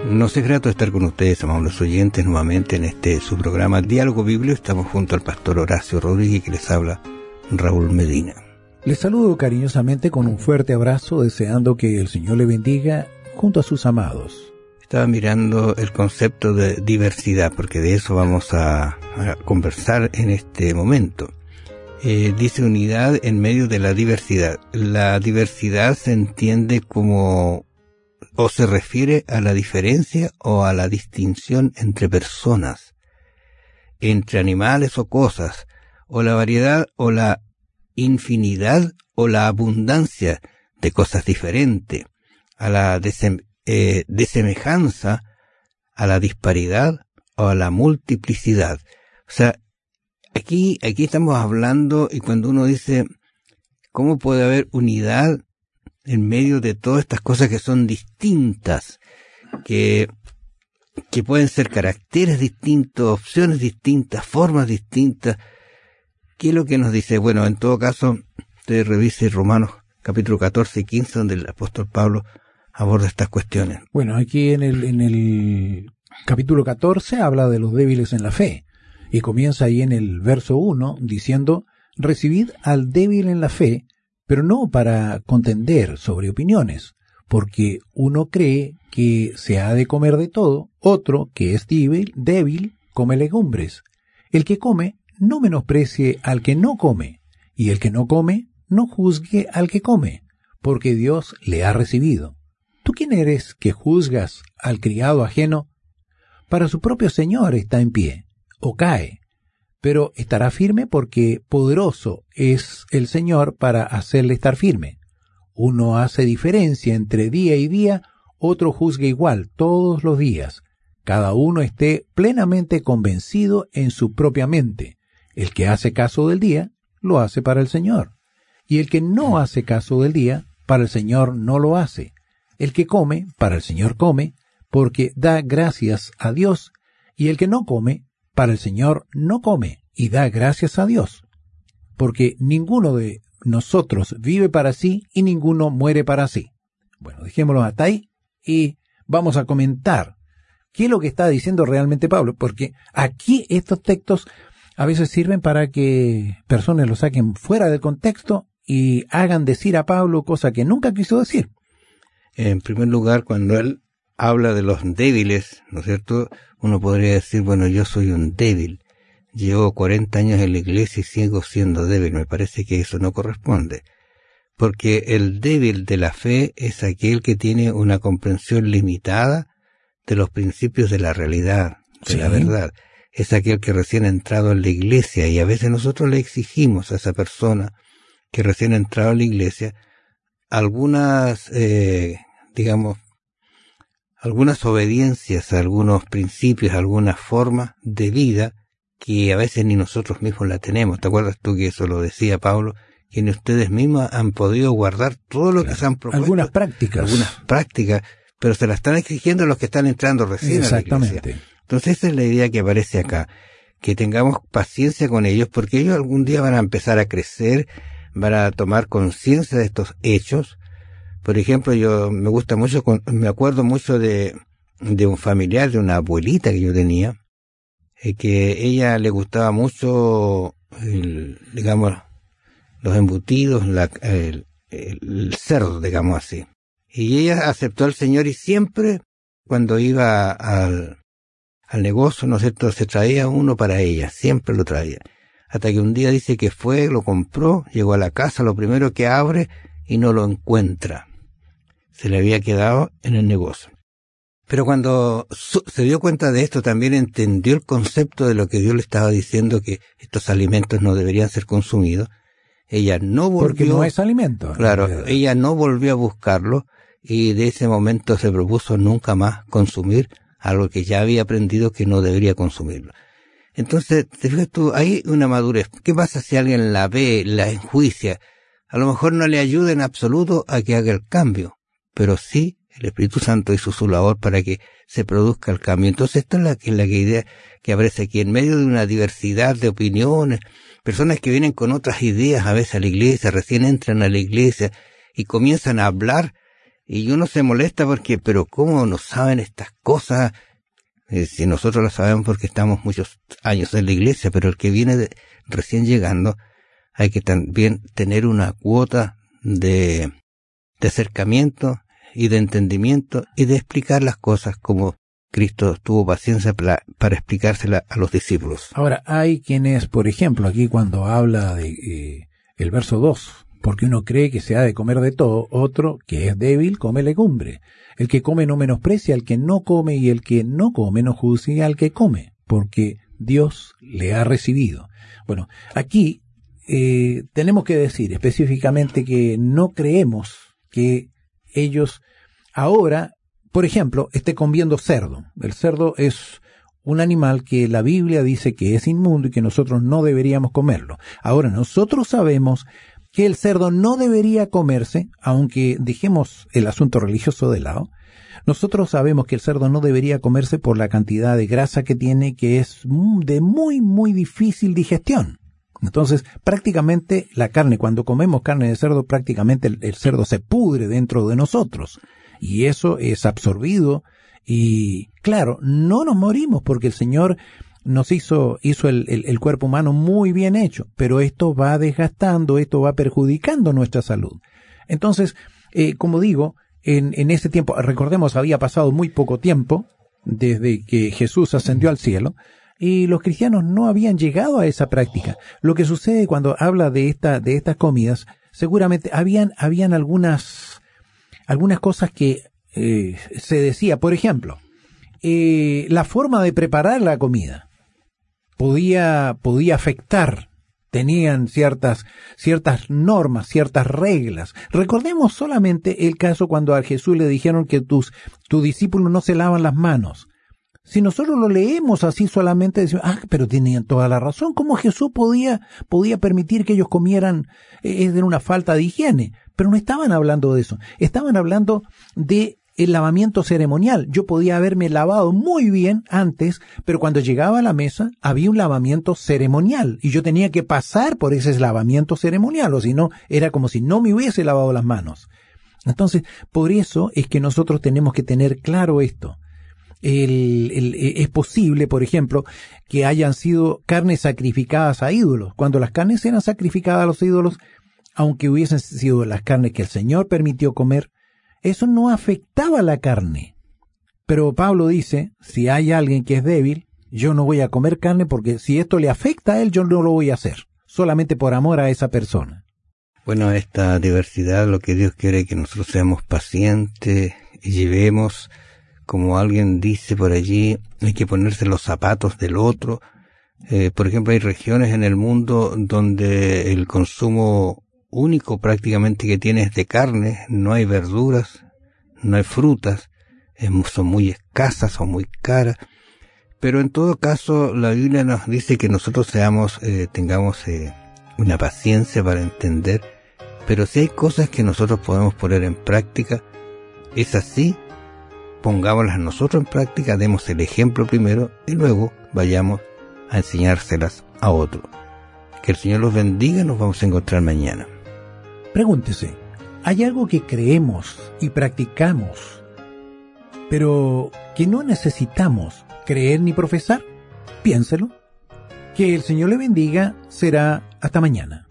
Nos es grato estar con ustedes, amables oyentes, nuevamente en su programa Diálogo Bíblico. Estamos junto al pastor Horacio Rodríguez, que les habla Raúl Medina. Les saludo cariñosamente con un fuerte abrazo, deseando que el Señor le bendiga junto a sus amados. Estaba mirando el concepto de diversidad, porque de eso vamos a conversar en este momento. Dice unidad en medio de la diversidad. La diversidad se entiende como, o se refiere a la diferencia o a la distinción entre personas, entre animales o cosas, o la variedad o la infinidad o la abundancia de cosas diferentes, a la desemejanza, a la disparidad o a la multiplicidad. O sea, aquí estamos hablando, y cuando uno dice, ¿cómo puede haber unidad en medio de todas estas cosas que son distintas, que pueden ser caracteres distintos, opciones distintas, formas distintas? ¿Qué es lo que nos dice? Bueno, en todo caso, usted revise Romanos capítulo 14 y 15, donde el apóstol Pablo aborda estas cuestiones. Bueno, aquí en el capítulo 14 habla de los débiles en la fe, y comienza ahí en el verso 1 diciendo: recibid al débil en la fe, pero no para contender sobre opiniones, porque uno cree que se ha de comer de todo, otro, que es débil, come legumbres. El que come, no menosprecie al que no come, y el que no come, no juzgue al que come, porque Dios le ha recibido. ¿Tú quién eres que juzgas al criado ajeno? Para su propio Señor está en pie, o cae, pero estará firme porque poderoso es el Señor para hacerle estar firme. Uno hace diferencia entre día y día, otro juzga igual todos los días. Cada uno esté plenamente convencido en su propia mente. El que hace caso del día, lo hace para el Señor. Y el que no hace caso del día, para el Señor no lo hace. El que come, para el Señor come, porque da gracias a Dios. Y el que no come, para el Señor no come, y da gracias a Dios. Porque ninguno de nosotros vive para sí, y ninguno muere para sí. Bueno, dejémoslo hasta ahí, y vamos a comentar qué es lo que está diciendo realmente Pablo, porque aquí estos textos a veces sirven para que personas lo saquen fuera del contexto y hagan decir a Pablo cosas que nunca quiso decir. En primer lugar, cuando él habla de los débiles, ¿no es cierto?, uno podría decir, bueno, yo soy un débil. Llevo 40 años en la iglesia y sigo siendo débil. Me parece que eso no corresponde. Porque el débil de la fe es aquel que tiene una comprensión limitada de los principios de la realidad, de la verdad. Es aquel que recién ha entrado en la iglesia, y a veces nosotros le exigimos a esa persona que recién ha entrado en la iglesia algunas, algunas obediencias, algunos principios, algunas formas de vida que a veces ni nosotros mismos la tenemos. ¿Te acuerdas tú que eso lo decía Pablo? Que ni ustedes mismos han podido guardar todo lo que se han propuesto. Algunas prácticas, pero se las están exigiendo a los que están entrando recién a la iglesia. Entonces esa es la idea que aparece acá, que tengamos paciencia con ellos, porque ellos algún día van a empezar a crecer, van a tomar conciencia de estos hechos. Por ejemplo, yo me acuerdo mucho de un familiar, de una abuelita que yo tenía, que ella le gustaba mucho, los embutidos, el cerdo, digamos así. Y ella aceptó al Señor, y siempre cuando iba al negocio, ¿no es cierto?, se traía uno para ella, siempre lo traía. Hasta que un día dice que fue, lo compró, llegó a la casa, lo primero que abre y no lo encuentra. Se le había quedado en el negocio. Pero cuando se dio cuenta de esto, también entendió el concepto de lo que Dios le estaba diciendo, que estos alimentos no deberían ser consumidos. Ella no volvió... Porque no es alimento. Claro, ella no volvió a buscarlo, y de ese momento se propuso nunca más consumir algo que ya había aprendido que no debería consumirlo. Entonces, te fijas tú, hay una madurez. ¿Qué pasa si alguien la ve, la enjuicia? A lo mejor no le ayuda en absoluto a que haga el cambio, pero sí el Espíritu Santo hizo su labor para que se produzca el cambio. Entonces, esta es la idea que aparece aquí, en medio de una diversidad de opiniones, personas que vienen con otras ideas a veces a la iglesia, recién entran a la iglesia y comienzan a hablar Y uno se molesta porque, pero ¿cómo no saben estas cosas? Si nosotros las sabemos porque estamos muchos años en la iglesia, pero el que viene recién llegando, hay que también tener una cuota de acercamiento y de entendimiento y de explicar las cosas como Cristo tuvo paciencia para explicársela a los discípulos. Ahora, hay quienes, por ejemplo, aquí cuando habla de el verso 2, porque uno cree que se ha de comer de todo, otro que es débil come legumbre. El que come no menosprecia al que no come, y el que no come no juzga al que come, porque Dios le ha recibido. Bueno, aquí tenemos que decir específicamente que no creemos que ellos ahora, por ejemplo, esté comiendo cerdo. El cerdo es un animal que la Biblia dice que es inmundo y que nosotros no deberíamos comerlo. Ahora, nosotros sabemos que el cerdo no debería comerse, aunque dejemos el asunto religioso de lado. Nosotros sabemos que el cerdo no debería comerse por la cantidad de grasa que tiene, que es de muy, muy difícil digestión. Entonces, prácticamente la carne, cuando comemos carne de cerdo, prácticamente el cerdo se pudre dentro de nosotros. Y eso es absorbido y, claro, no nos morimos porque el Señor nos hizo el cuerpo humano muy bien hecho, pero esto va desgastando, esto va perjudicando nuestra salud. Entonces, como digo, en ese tiempo, recordemos, había pasado muy poco tiempo desde que Jesús ascendió al cielo, y los cristianos no habían llegado a esa práctica. Lo que sucede cuando habla de estas comidas, seguramente habían algunas cosas que se decía. Por ejemplo, la forma de preparar la comida podía afectar. Tenían ciertas normas, ciertas reglas. Recordemos solamente el caso cuando a Jesús le dijeron que tus discípulos no se lavan las manos. Si nosotros lo leemos así solamente decimos, pero tenían toda la razón. ¿Cómo Jesús podía permitir que ellos comieran? Es de una falta de higiene. Pero no estaban hablando de eso. Estaban hablando de el lavamiento ceremonial. Yo podía haberme lavado muy bien antes, pero cuando llegaba a la mesa había un lavamiento ceremonial y yo tenía que pasar por ese lavamiento ceremonial, o si no, era como si no me hubiese lavado las manos. Entonces, por eso es que nosotros tenemos que tener claro esto. Es posible, por ejemplo, que hayan sido carnes sacrificadas a ídolos. Cuando las carnes eran sacrificadas a los ídolos, aunque hubiesen sido las carnes que el Señor permitió comer, eso no afectaba la carne. Pero Pablo dice, si hay alguien que es débil, yo no voy a comer carne porque si esto le afecta a él, yo no lo voy a hacer, solamente por amor a esa persona. Bueno, esta diversidad, lo que Dios quiere es que nosotros seamos pacientes y llevemos, como alguien dice por allí, hay que ponerse los zapatos del otro. Por ejemplo, hay regiones en el mundo donde el consumo único prácticamente que tiene es de carne, no hay verduras, no hay frutas, son muy escasas, son muy caras. Pero en todo caso, la Biblia nos dice que nosotros tengamos una paciencia para entender, pero si hay cosas que nosotros podemos poner en práctica, es así. Pongámoslas nosotros en práctica, demos el ejemplo primero y luego vayamos a enseñárselas a otro. Que el Señor los bendiga, nos vamos a encontrar mañana. Pregúntese, ¿hay algo que creemos y practicamos, pero que no necesitamos creer ni profesar? Piénselo. Que el Señor le bendiga. Será hasta mañana.